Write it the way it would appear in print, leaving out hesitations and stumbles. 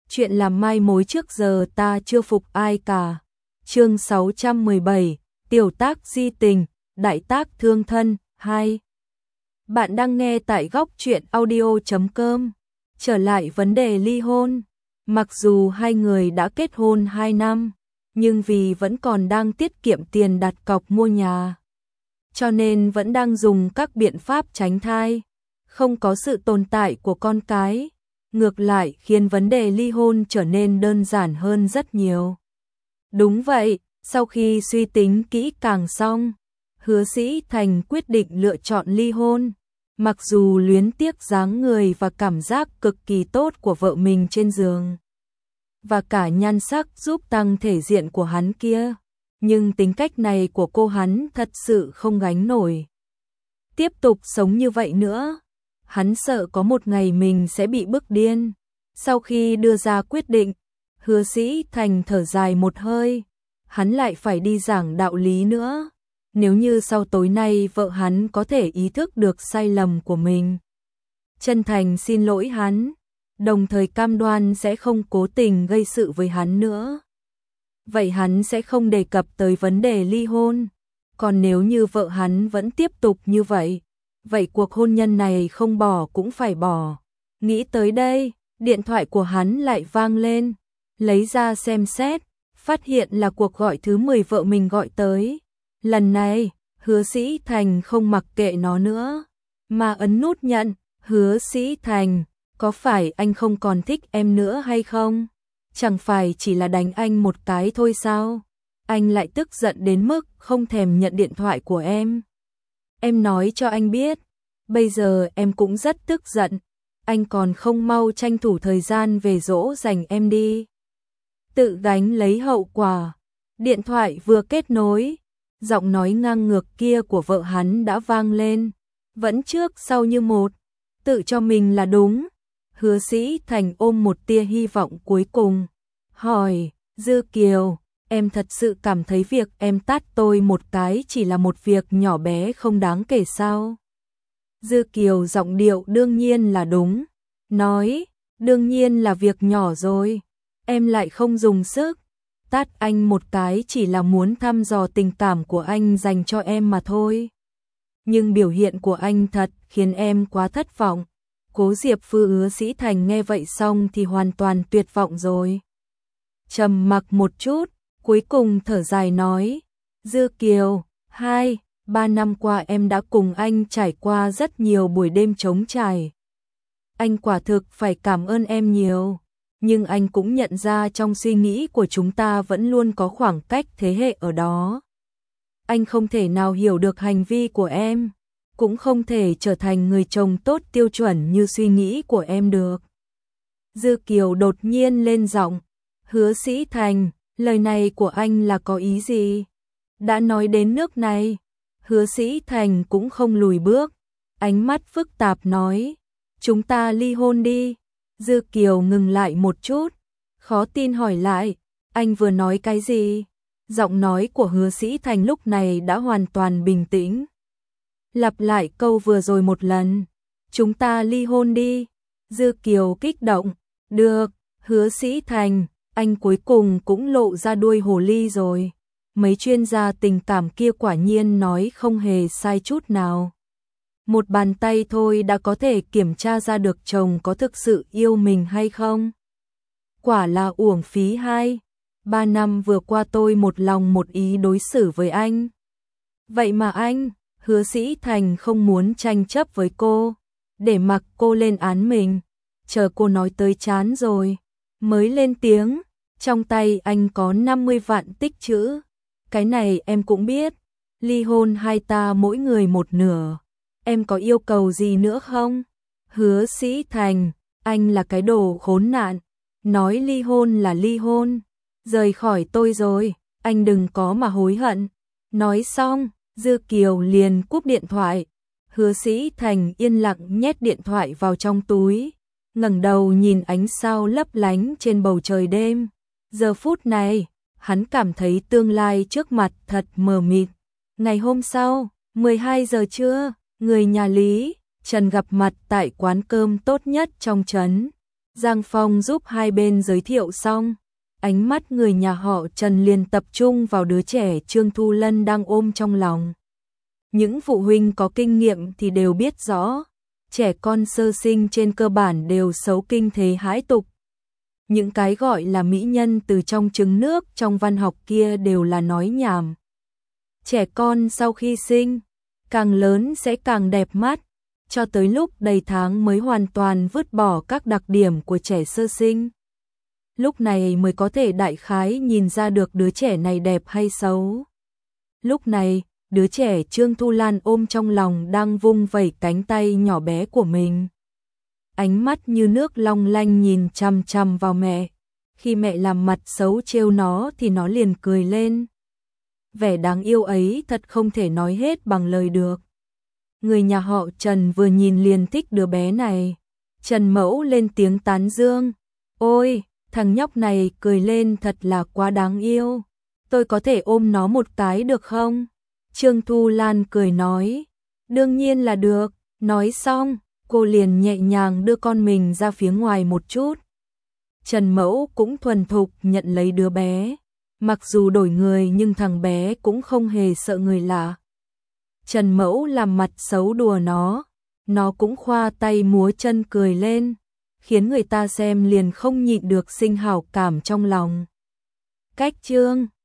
chuyện làm mai mối trước giờ ta chưa phục ai cả. Chương 617, tiểu tác di tình, đại tác thương thân, 2. Bạn đang nghe tại góc truyện audio.com. Trở lại vấn đề ly hôn. Mặc dù hai người đã kết hôn 2 năm, nhưng vì vẫn còn đang tiết kiệm tiền đặt cọc mua nhà, cho nên vẫn đang dùng các biện pháp tránh thai. Không có sự tồn tại của con cái, ngược lại khiến vấn đề ly hôn trở nên đơn giản hơn rất nhiều. Đúng vậy, sau khi suy tính kỹ càng xong, Hứa Sĩ Thành quyết định lựa chọn ly hôn. Mặc dù luyến tiếc dáng người và cảm giác cực kỳ tốt của vợ mình trên giường, và cả nhan sắc giúp tăng thể diện của hắn kia, nhưng tính cách này của cô hắn thật sự không gánh nổi. Tiếp tục sống như vậy nữa, hắn sợ có một ngày mình sẽ bị bức điên. Sau khi đưa ra quyết định, Hứa Sĩ Thành thở dài một hơi, hắn lại phải đi giảng đạo lý nữa. Nếu như sau tối nay vợ hắn có thể ý thức được sai lầm của mình, chân thành xin lỗi hắn, đồng thời cam đoan sẽ không cố tình gây sự với hắn nữa, vậy hắn sẽ không đề cập tới vấn đề ly hôn. Còn nếu như vợ hắn vẫn tiếp tục như vậy, vậy cuộc hôn nhân này không bỏ cũng phải bỏ. Nghĩ tới đây, điện thoại của hắn lại vang lên, lấy ra xem xét, phát hiện là cuộc gọi thứ 10 vợ mình gọi tới. Lần này, Hứa Sĩ Thành không mặc kệ nó nữa, mà ấn nút nhận. Hứa Sĩ Thành, có phải anh không còn thích em nữa hay không? Chẳng phải chỉ là đánh anh một cái thôi sao? Anh lại tức giận đến mức không thèm nhận điện thoại của em. Em nói cho anh biết, bây giờ em cũng rất tức giận, anh còn không mau tranh thủ thời gian về dỗ dành em đi. Tự gánh lấy hậu quả. Điện thoại vừa kết nối, giọng nói ngang ngược kia của vợ hắn đã vang lên, vẫn trước sau như một, tự cho mình là đúng. Hứa Sĩ Thành ôm một tia hy vọng cuối cùng, hỏi, Dư Kiều, em thật sự cảm thấy việc em tát tôi một cái chỉ là một việc nhỏ bé không đáng kể sao? Dư Kiều giọng điệu đương nhiên là đúng, nói, đương nhiên là việc nhỏ rồi, em lại không dùng sức. Tát anh một cái chỉ là muốn thăm dò tình cảm của anh dành cho em mà thôi. Nhưng biểu hiện của anh thật khiến em quá thất vọng. Cố Diệp Phu. Hứa Sĩ Thành nghe vậy xong thì hoàn toàn tuyệt vọng rồi. Trầm mặc một chút, cuối cùng thở dài nói, Dư Kiều, 2-3 năm qua em đã cùng anh trải qua rất nhiều buổi đêm trống trải. Anh quả thực phải cảm ơn em nhiều. Nhưng anh cũng nhận ra trong suy nghĩ của chúng ta vẫn luôn có khoảng cách thế hệ ở đó. Anh không thể nào hiểu được hành vi của em, cũng không thể trở thành người chồng tốt tiêu chuẩn như suy nghĩ của em được. Dư Kiều đột nhiên lên giọng, Hứa Sĩ Thành, lời này của anh là có ý gì? Đã nói đến nước này, Hứa Sĩ Thành cũng không lùi bước, ánh mắt phức tạp nói, chúng ta ly hôn đi. Dư Kiều ngừng lại một chút, khó tin hỏi lại, anh vừa nói cái gì? Giọng nói của Hứa Sĩ Thành lúc này đã hoàn toàn bình tĩnh. Lặp lại câu vừa rồi một lần, chúng ta ly hôn đi. Dư Kiều kích động, được, Hứa Sĩ Thành, anh cuối cùng cũng lộ ra đuôi hồ ly rồi. Mấy chuyên gia tình cảm kia quả nhiên nói không hề sai chút nào. Một bàn tay thôi đã có thể kiểm tra ra được chồng có thực sự yêu mình hay không. Quả là uổng phí 2-3 năm vừa qua tôi một lòng một ý đối xử với anh. Vậy mà anh, Hứa Sĩ Thành không muốn tranh chấp với cô, để mặc cô lên án mình, chờ cô nói tới chán rồi, mới lên tiếng, trong tay anh có 50 vạn tích trữ. Cái này em cũng biết, ly hôn hai ta mỗi người một nửa. Em có yêu cầu gì nữa không? Hứa Sĩ Thành, anh là cái đồ khốn nạn, nói ly hôn là ly hôn, rời khỏi tôi rồi, anh đừng có mà hối hận. Nói xong, Dư Kiều liền cúp điện thoại. Hứa Sĩ Thành yên lặng nhét điện thoại vào trong túi, ngẩng đầu nhìn ánh sao lấp lánh trên bầu trời đêm. Giờ phút này, hắn cảm thấy tương lai trước mặt thật mờ mịt. Ngày hôm sau, 12 giờ trưa, người nhà Lý Trần gặp mặt tại quán cơm tốt nhất trong trấn. Giang Phong giúp hai bên giới thiệu xong, ánh mắt người nhà họ Trần liền tập trung vào đứa trẻ Trương Thu Lân đang ôm trong lòng. Những phụ huynh có kinh nghiệm thì đều biết rõ, trẻ con sơ sinh trên cơ bản đều xấu kinh thế hãi tục. Những cái gọi là mỹ nhân từ trong trứng nước trong văn học kia đều là nói nhảm. Trẻ con sau khi sinh, càng lớn sẽ càng đẹp mắt, cho tới lúc đầy tháng mới hoàn toàn vứt bỏ các đặc điểm của trẻ sơ sinh. Lúc này mới có thể đại khái nhìn ra được đứa trẻ này đẹp hay xấu. Lúc này, đứa trẻ Trương Thu Lan ôm trong lòng đang vung vẩy cánh tay nhỏ bé của mình. Ánh mắt như nước long lanh nhìn chằm chằm vào mẹ. Khi mẹ làm mặt xấu trêu nó thì nó liền cười lên. Vẻ đáng yêu ấy thật không thể nói hết bằng lời được. Người nhà họ Trần vừa nhìn liền thích đứa bé này. Trần Mẫu lên tiếng tán dương. Ôi, thằng nhóc này cười lên thật là quá đáng yêu. Tôi có thể ôm nó một cái được không? Trương Thu Lan cười nói. Đương nhiên là được. Nói xong, cô liền nhẹ nhàng đưa con mình ra phía ngoài một chút. Trần Mẫu cũng thuần thục nhận lấy đứa bé. Mặc dù đổi người nhưng thằng bé cũng không hề sợ người lạ. Trần Mẫu làm mặt xấu đùa nó cũng khoa tay múa chân cười lên, khiến người ta xem liền không nhịn được sinh hảo cảm trong lòng. Cách chương